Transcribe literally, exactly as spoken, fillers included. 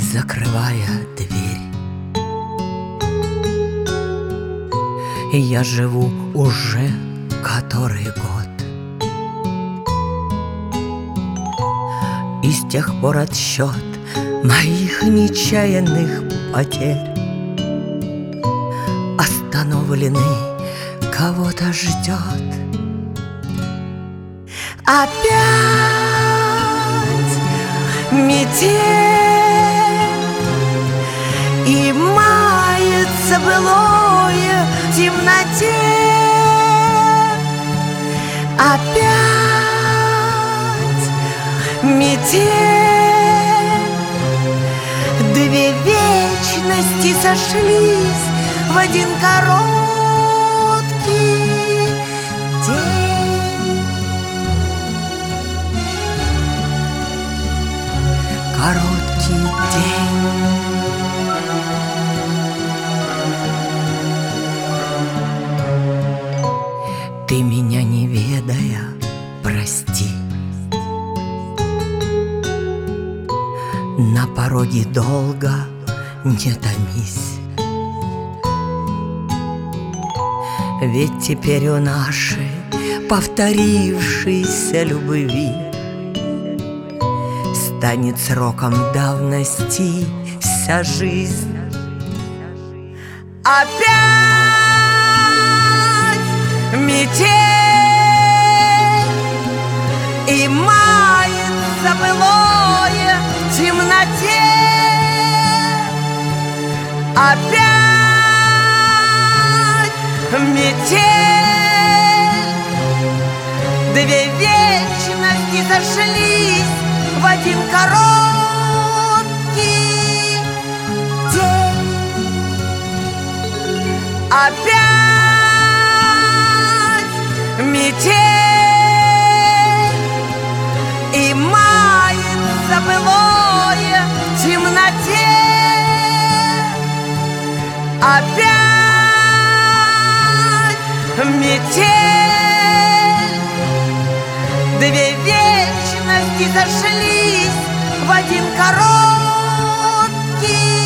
закрывая дверь. И я живу уже который год, и с тех пор отсчет моих нечаянных потерь остановленный кого-то ждет. Опять метель, и мается былое в темноте. Опять метель, две вечности сошлись в один короткий день. Короткий день. Ты меня не ведая, прости. На пороге долго не томись, ведь теперь у нашей повторившейся любви станет сроком давности вся жизнь. Опять метель, и мается былое в темноте. Опять метель, две вечности сошлись в один короткий день. Опять метель, и мается былое в темноте. Опять метель, две вечности сошлись в один короткий